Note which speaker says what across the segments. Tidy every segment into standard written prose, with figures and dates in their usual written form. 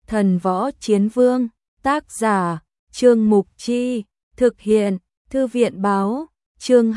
Speaker 1: Thần Võ Chiến Vương, tác giả, Trương Mục Chi, thực hiện, Thư viện báo, chương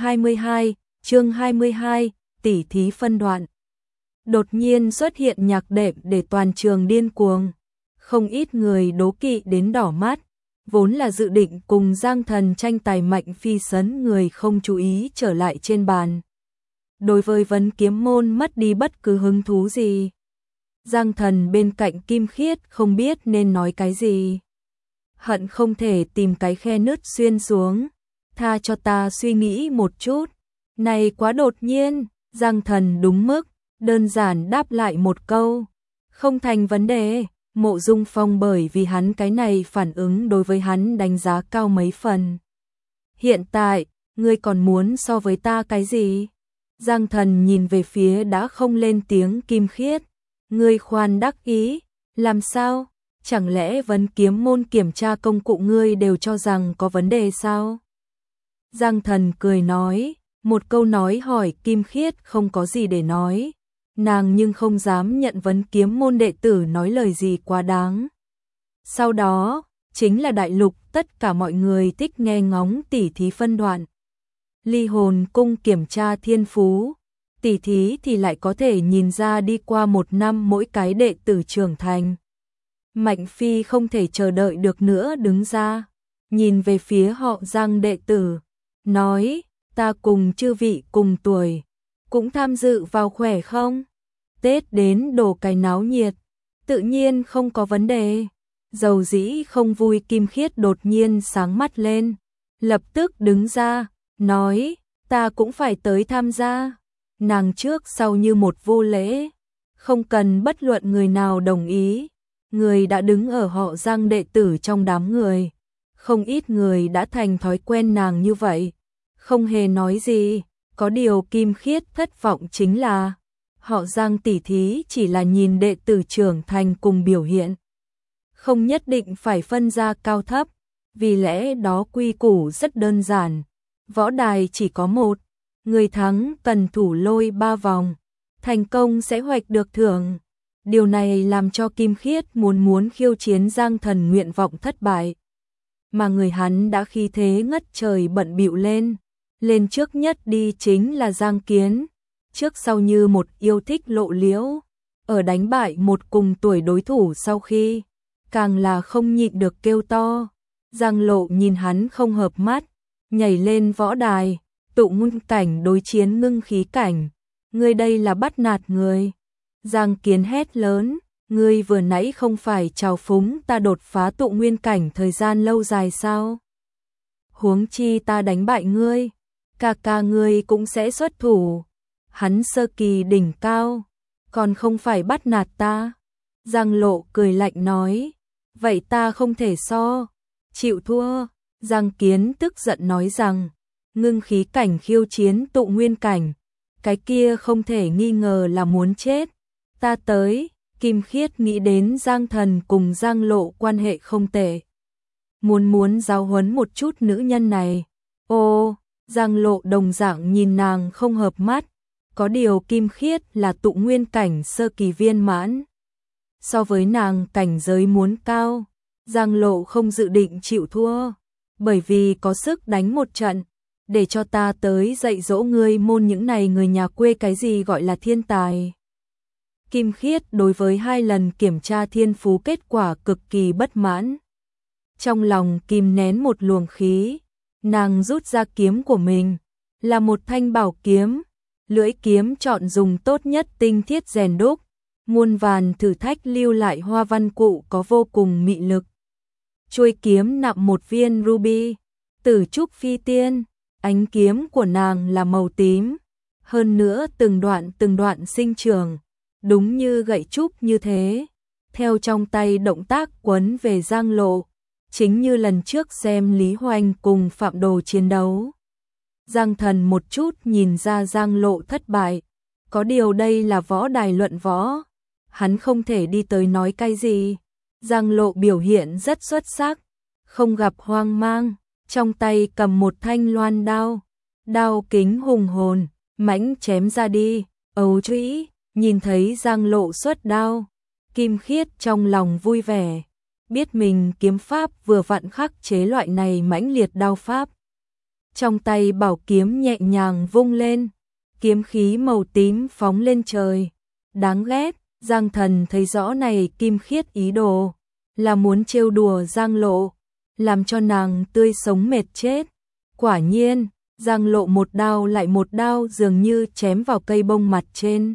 Speaker 1: 22, tỉ thí phân đoạn. Đột nhiên xuất hiện nhạc đệm để toàn trường điên cuồng, không ít người đố kỵ đến đỏ mắt, vốn là dự định cùng Giang Thần tranh tài Mạnh Phi sấn người không chú ý trở lại trên bàn. Đối với vấn kiếm môn mất đi bất cứ hứng thú gì. Giang Thần bên cạnh Kim Khiết không biết nên nói cái gì. Hận không thể tìm cái khe nứt xuyên xuống. Tha cho ta suy nghĩ một chút. Này quá đột nhiên, Giang Thần đúng mức, đơn giản đáp lại một câu. Không thành vấn đề, Mộ Dung Phong bởi vì hắn cái này phản ứng đối với hắn đánh giá cao mấy phần. Hiện tại, ngươi còn muốn so với ta cái gì? Giang Thần nhìn về phía đã không lên tiếng Kim Khiết. Ngươi khoan đắc ý, làm sao? Chẳng lẽ vấn kiếm môn kiểm tra công cụ ngươi đều cho rằng có vấn đề sao? Giang Thần cười nói, một câu nói hỏi Kim Khiết không có gì để nói. Nàng nhưng không dám nhận vấn kiếm môn đệ tử nói lời gì quá đáng. Sau đó, chính là đại lục tất cả mọi người thích nghe ngóng tỉ thí phân đoạn. Ly Hồn Cung kiểm tra thiên phú, tỉ thí thì lại có thể nhìn ra đi qua một năm mỗi cái đệ tử trưởng thành. Mạnh Phi không thể chờ đợi được nữa đứng ra, nhìn về phía họ Giang đệ tử, nói, ta cùng chư vị cùng tuổi, cũng tham dự vào khỏe không? Tết đến đồ cái náo nhiệt, tự nhiên không có vấn đề. Dầu dĩ không vui Kim Khiết đột nhiên sáng mắt lên, lập tức đứng ra, nói, ta cũng phải tới tham gia. Nàng trước sau như một vô lễ, không cần bất luận người nào đồng ý. Người đã đứng ở họ Giang đệ tử trong đám người, không ít người đã thành thói quen nàng như vậy, không hề nói gì. Có điều Kim Khiết thất vọng chính là họ Giang tỉ thí chỉ là nhìn đệ tử trưởng thành cùng biểu hiện, không nhất định phải phân ra cao thấp, vì lẽ đó quy củ rất đơn giản, võ đài chỉ có một, người thắng cần thủ lôi 3 vòng, thành công sẽ hoạch được thưởng. Điều này làm cho Kim Khiết muốn khiêu chiến Giang Thần nguyện vọng thất bại. Mà người hắn đã khí thế ngất trời bận bịu lên trước nhất đi chính là Giang Kiến, trước sau như một yêu thích lộ liễu, ở đánh bại một cùng tuổi đối thủ sau khi, càng là không nhịn được kêu to. Giang Lộ nhìn hắn không hợp mắt, nhảy lên võ đài, tụ nguyên cảnh đối chiến ngưng khí cảnh, ngươi đây là bắt nạt người. Giang Kiến hét lớn, ngươi vừa nãy không phải chào phúng ta đột phá tụ nguyên cảnh thời gian lâu dài sao? Huống chi ta đánh bại ngươi, ca ngươi cũng sẽ xuất thủ. Hắn sơ kỳ đỉnh cao, còn không phải bắt nạt ta. Giang Lộ cười lạnh nói, vậy ta không thể so, chịu thua. Giang Kiến tức giận nói rằng, ngưng khí cảnh khiêu chiến tụ nguyên cảnh, cái kia không thể nghi ngờ là muốn chết. Ta tới. Kim Khiết nghĩ đến Giang Thần cùng Giang Lộ quan hệ không tệ, muốn giáo huấn một chút nữ nhân này. Ô, Giang Lộ đồng dạng nhìn nàng không hợp mắt, có điều Kim Khiết là tụ nguyên cảnh sơ kỳ viên mãn, so với nàng cảnh giới muốn cao. Giang Lộ không dự định chịu thua, bởi vì có sức đánh một trận, để cho ta tới dạy dỗ ngươi môn những này người nhà quê cái gì gọi là thiên tài. Kim Khiết đối với 2 lần kiểm tra thiên phú kết quả cực kỳ bất mãn. Trong lòng kìm nén một luồng khí, nàng rút ra kiếm của mình, là một thanh bảo kiếm, lưỡi kiếm chọn dùng tốt nhất tinh thiết rèn đúc, muôn vàn thử thách lưu lại hoa văn cụ có vô cùng mị lực. Chuôi kiếm nặng một viên ruby, tử trúc phi tiên, ánh kiếm của nàng là màu tím, hơn nữa từng đoạn sinh trưởng, đúng như gậy trúc như thế. Theo trong tay động tác quấn về Giang Lộ, chính như lần trước xem Lý Hoành cùng Phạm Đồ chiến đấu. Giang Thần một chút nhìn ra Giang Lộ thất bại, có điều đây là võ đài luận võ, hắn không thể đi tới nói cái gì. Giang Lộ biểu hiện rất xuất sắc, không gặp hoang mang, trong tay cầm một thanh loan đao, đao kính hùng hồn, mãnh chém ra đi. Ấu Trĩ nhìn thấy Giang Lộ xuất đao, Kim Khiết trong lòng vui vẻ, biết mình kiếm pháp vừa vặn khắc chế loại này mãnh liệt đao pháp. Trong tay bảo kiếm nhẹ nhàng vung lên, kiếm khí màu tím phóng lên trời. Đáng ghét, Giang Thần thấy rõ này Kim Khiết ý đồ, là muốn trêu đùa Giang Lộ, làm cho nàng tươi sống mệt chết. Quả nhiên, Giang Lộ một đao lại một đao dường như chém vào cây bông mặt trên.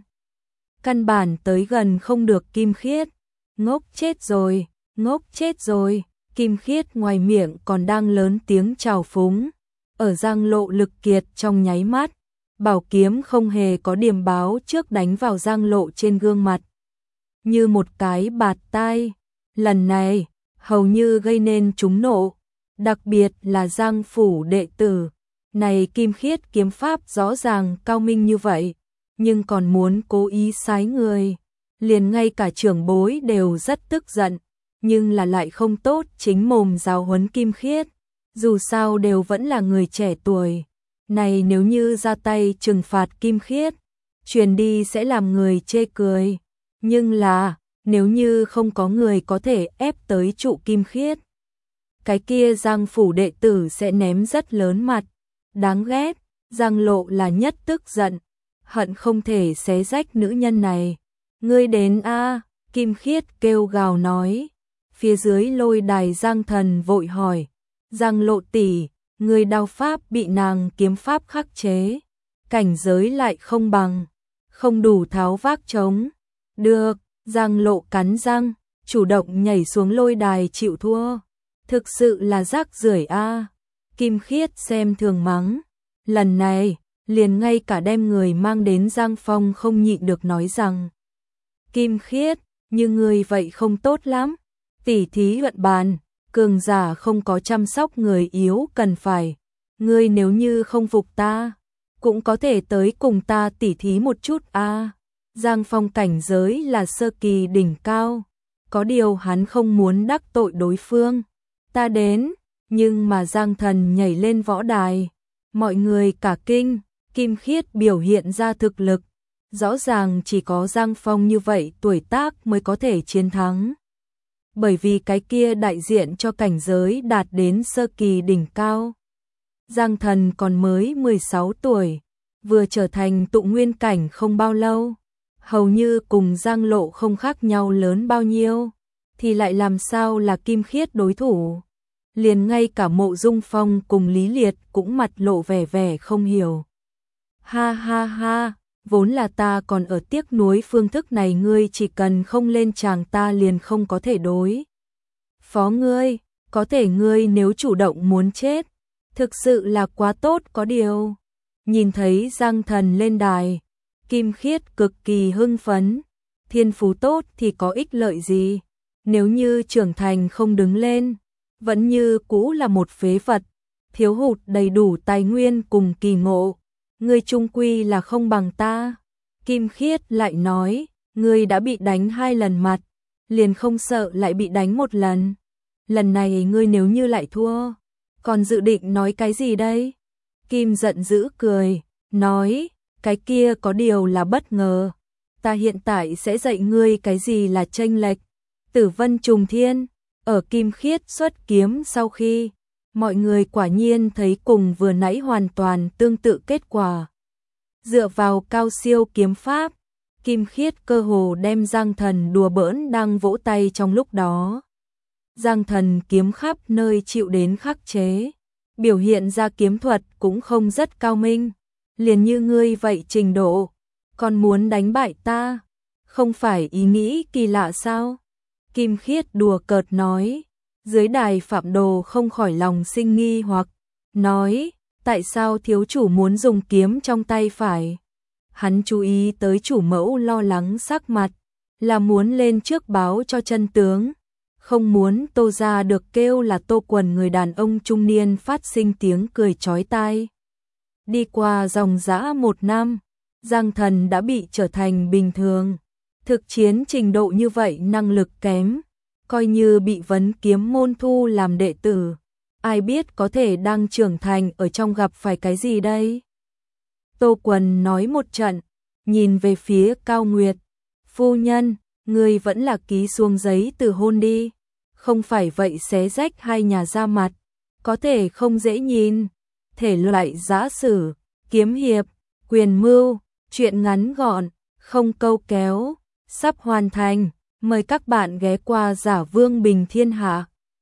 Speaker 1: Căn bản tới gần không được Kim Khiết. Ngốc chết rồi, ngốc chết rồi. Kim Khiết ngoài miệng còn đang lớn tiếng chào phúng. Ở Giang Lộ lực kiệt trong nháy mắt, bảo kiếm không hề có điểm báo trước đánh vào Giang Lộ trên gương mặt. Như một cái bạt tai. Lần này, hầu như gây nên trúng nộ. Đặc biệt là Giang phủ đệ tử. Này Kim Khiết kiếm pháp rõ ràng cao minh như vậy, nhưng còn muốn cố ý sái người. Liền ngay cả trưởng bối đều rất tức giận, nhưng là lại không tốt chính mồm giáo huấn Kim Khiết. Dù sao đều vẫn là người trẻ tuổi. Này nếu như ra tay trừng phạt Kim Khiết, truyền đi sẽ làm người chê cười. Nhưng là, nếu như không có người có thể ép tới trụ Kim Khiết, cái kia Giang phủ đệ tử sẽ ném rất lớn mặt. Đáng ghét, Giang Lộ là nhất tức giận, hận không thể xé rách nữ nhân này. Ngươi đến a, Kim Khiết kêu gào nói. Phía dưới lôi đài Giang Thần vội hỏi, Giang Lộ tỷ, ngươi đao pháp bị nàng kiếm pháp khắc chế, cảnh giới lại không bằng, không đủ tháo vác trống. Được, Giang Lộ cắn răng, chủ động nhảy xuống lôi đài chịu thua. Thực sự là rác rưởi a. Kim Khiết xem thường mắng. Lần này, liền ngay cả đem người mang đến Giang Phong không nhịn được nói rằng, Kim Khiết, như ngươi vậy không tốt lắm. Tỉ thí luận bàn, cường giả không có chăm sóc người yếu cần phải. Ngươi nếu như không phục ta, cũng có thể tới cùng ta tỉ thí một chút a. Giang Phong cảnh giới là sơ kỳ đỉnh cao, có điều hắn không muốn đắc tội đối phương. Ta đến, nhưng mà Giang Thần nhảy lên võ đài, mọi người cả kinh. Kim Khiết biểu hiện ra thực lực, rõ ràng chỉ có Giang Phong như vậy tuổi tác mới có thể chiến thắng. Bởi vì cái kia đại diện cho cảnh giới đạt đến sơ kỳ đỉnh cao. Giang Thần còn mới 16 tuổi, vừa trở thành tụ nguyên cảnh không bao lâu, hầu như cùng Giang Lộ không khác nhau lớn bao nhiêu, thì lại làm sao là Kim Khiết đối thủ. Liền ngay cả Mộ Dung Phong cùng Lý Liệt cũng mặt lộ vẻ vẻ không hiểu. Ha ha ha, vốn là ta còn ở tiếc nuối phương thức này, ngươi chỉ cần không lên tràng ta liền không có thể đối phó ngươi, có thể ngươi nếu chủ động muốn chết, thực sự là quá tốt. Có điều, nhìn thấy Giang Thần lên đài, Kim Khiết cực kỳ hưng phấn. Thiên phú tốt thì có ích lợi gì, nếu như trưởng thành không đứng lên, vẫn như cũ là một phế vật, thiếu hụt đầy đủ tài nguyên cùng kỳ ngộ. Ngươi chung quy là không bằng ta. Kim Khiết lại nói, ngươi đã bị đánh 2 lần mặt, liền không sợ lại bị đánh một lần. Lần này ngươi nếu như lại thua, còn dự định nói cái gì đây? Kim giận dữ cười, nói, cái kia có điều là bất ngờ. Ta hiện tại sẽ dạy ngươi cái gì là chênh lệch. Tử vân trùng thiên, ở Kim Khiết xuất kiếm sau khi, mọi người quả nhiên thấy cùng vừa nãy hoàn toàn tương tự kết quả. Dựa vào cao siêu kiếm pháp, Kim Khiết cơ hồ đem Giang Thần đùa bỡn đang vỗ tay trong lúc đó. Giang Thần kiếm khắp nơi chịu đến khắc chế, biểu hiện ra kiếm thuật cũng không rất cao minh. Liền như ngươi vậy trình độ, còn muốn đánh bại ta, không phải ý nghĩ kỳ lạ sao? Kim Khiết đùa cợt nói. Dưới đài Phạm Đồ không khỏi lòng sinh nghi hoặc, nói, tại sao thiếu chủ muốn dùng kiếm trong tay phải? Hắn chú ý tới chủ mẫu lo lắng sắc mặt, là muốn lên trước báo cho chân tướng, không muốn Tô gia được kêu là Tô Quần. Người đàn ông trung niên phát sinh tiếng cười chói tai. Đi qua dòng dã 1 năm, Giang Thần đã bị trở thành bình thường. Thực chiến trình độ như vậy năng lực kém, coi như bị vấn kiếm môn thu làm đệ tử, ai biết có thể đang trưởng thành ở trong gặp phải cái gì đây? Tô Quần nói một trận, nhìn về phía Cao Nguyệt, phu nhân, Ngươi vẫn là ký xuống giấy từ hôn đi, không phải vậy xé rách hai nhà ra mặt, có thể không dễ nhìn. Thể loại giã sử, kiếm hiệp, quyền mưu, truyện ngắn gọn, không câu kéo, sắp hoàn thành. Mời các bạn ghé qua Giả Vương Bình Thiên Hạ.